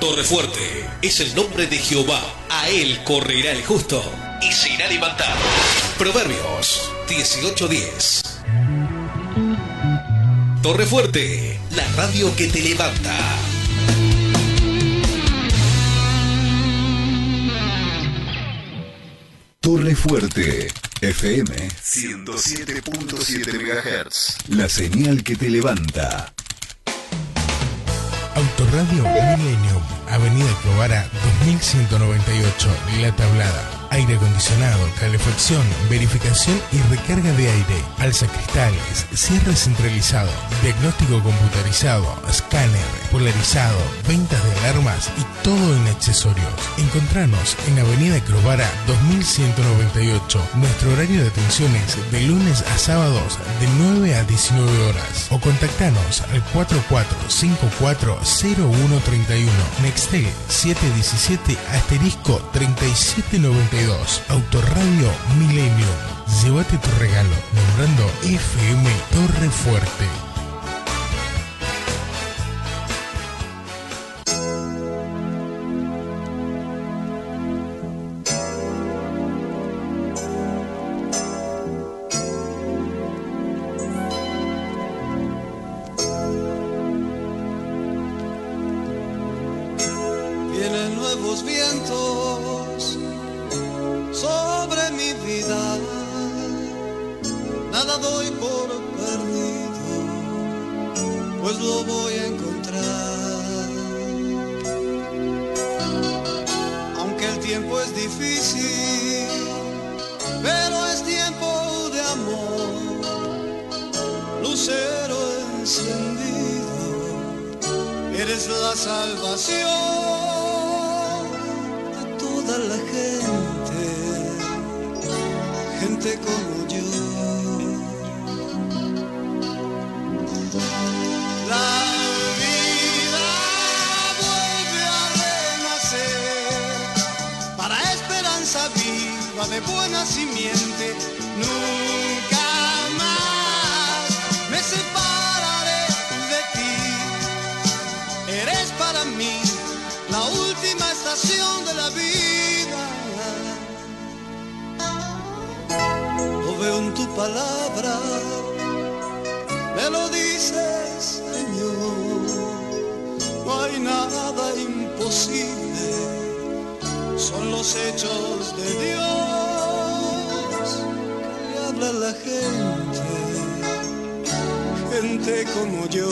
Torrefuerte es el nombre de Jehová. A él correrá el justo y se irá levantado. Proverbios 18:10. Torrefuerte, la radio que te levanta. Torrefuerte, FM 107.7 MHz. La señal que te levanta. Autoradio Millennium, Avenida Clovara 2198, La Tablada. Aire acondicionado, calefacción, verificación y recarga de aire, alza cristales, cierre centralizado, diagnóstico computarizado, escáner, polarizado, ventas de alarmas y todo en accesorios. Encontranos en Avenida Clovara 2198. Nuestro horario de atención es de lunes a sábados de 9 a 19 horas o contactanos al 44540131, Nextel 717*3792. Autoradio Millennium. Llévate tu regalo nombrando FM Torrefuerte. Vienen nuevos vientos sobre mi vida, nada doy por perdido, pues lo voy a encontrar. Aunque el tiempo es difícil, pero es tiempo de amor, lucero encendido, eres la salvación de toda la gente como yo. La vida vuelve a renacer para esperanza viva de buena simiente. Nunca más me separaré de ti. Eres para mí la última estación de la vida. Veo en tu palabra, me lo dices, Señor. No hay nada imposible, son los hechos de Dios que le habla a la gente como yo.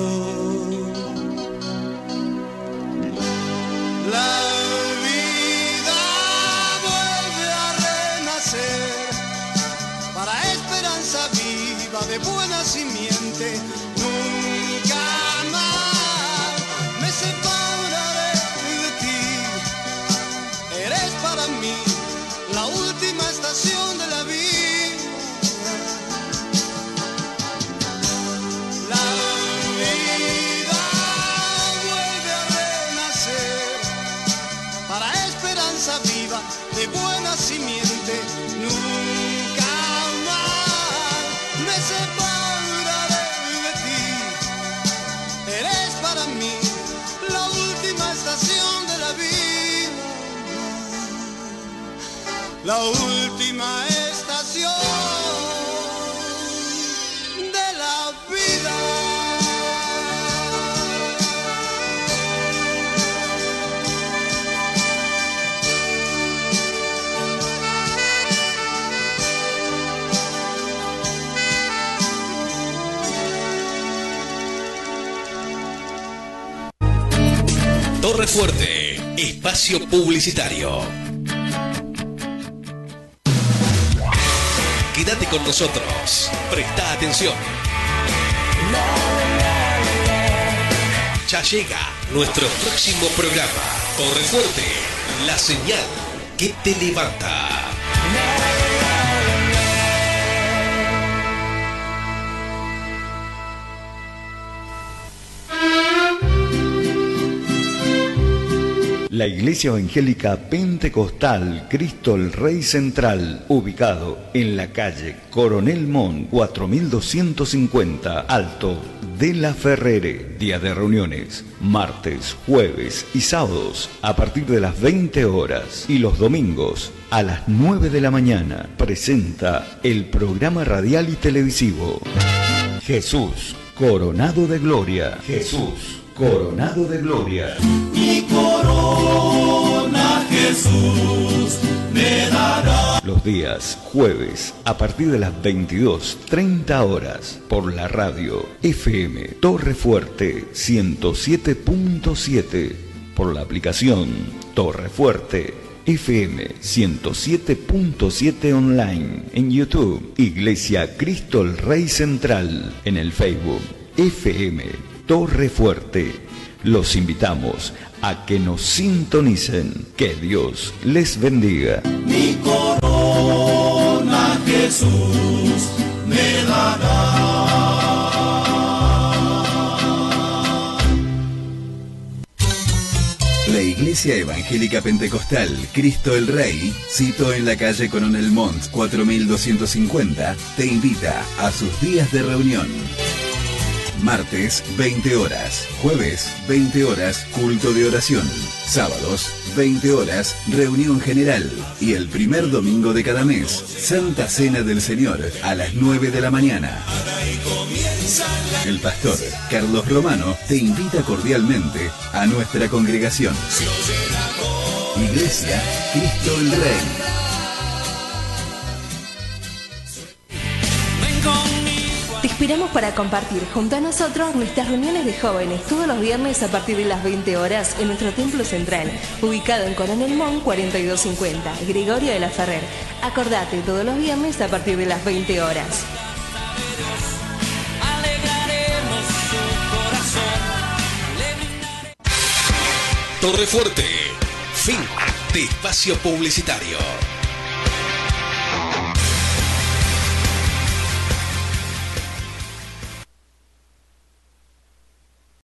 La vida vuelve a renacer para esperanza viva de buena simiente. Nunca más me separaré de ti. Eres para mí la última estación de la vida. La vida vuelve a renacer para esperanza viva de buena simiente. Nunca me separaré de ti. Eres para mí la última estación de la vida. La última estación de la vida. Torrefuerte, espacio publicitario. Quédate con nosotros, presta atención. Ya llega nuestro próximo programa. Torrefuerte, la señal que te levanta. La Iglesia Evangélica Pentecostal Cristo el Rey Central, ubicado en la calle Coronel Mont 4250, Alto de la Ferrere. Día de reuniones, martes, jueves y sábados a partir de las 20 horas y los domingos a las 9 de la mañana. Presenta el programa radial y televisivo Jesús Coronado de Gloria. Jesús Coronado de Gloria. Mi corona Jesús me dará. Los días jueves a partir de las 22:30 horas por la radio FM Torre Fuerte 107.7, por la aplicación Torre Fuerte FM 107.7 online, en YouTube Iglesia Cristo el Rey Central, en el Facebook FM Torre Fuerte. Los invitamos a que nos sintonicen. Que Dios les bendiga. Mi corona Jesús me dará. La Iglesia Evangélica Pentecostal Cristo el Rey, sito en la calle Coronel Mont 4250, te invita a sus días de reunión. Martes, 20 horas. Jueves, 20 horas, culto de oración. Sábados, 20 horas, reunión general. Y el primer domingo de cada mes, Santa Cena del Señor, a las 9 de la mañana. El pastor Carlos Romano te invita cordialmente a nuestra congregación. Iglesia Cristo el Rey. Te esperamos para compartir junto a nosotros nuestras reuniones de jóvenes todos los viernes a partir de las 20 horas en nuestro templo central, ubicado en Coronel Mont 4250, Gregorio de la Ferrer. Acordate, todos los viernes a partir de las 20 horas. Torre Fuerte, fin de espacio publicitario.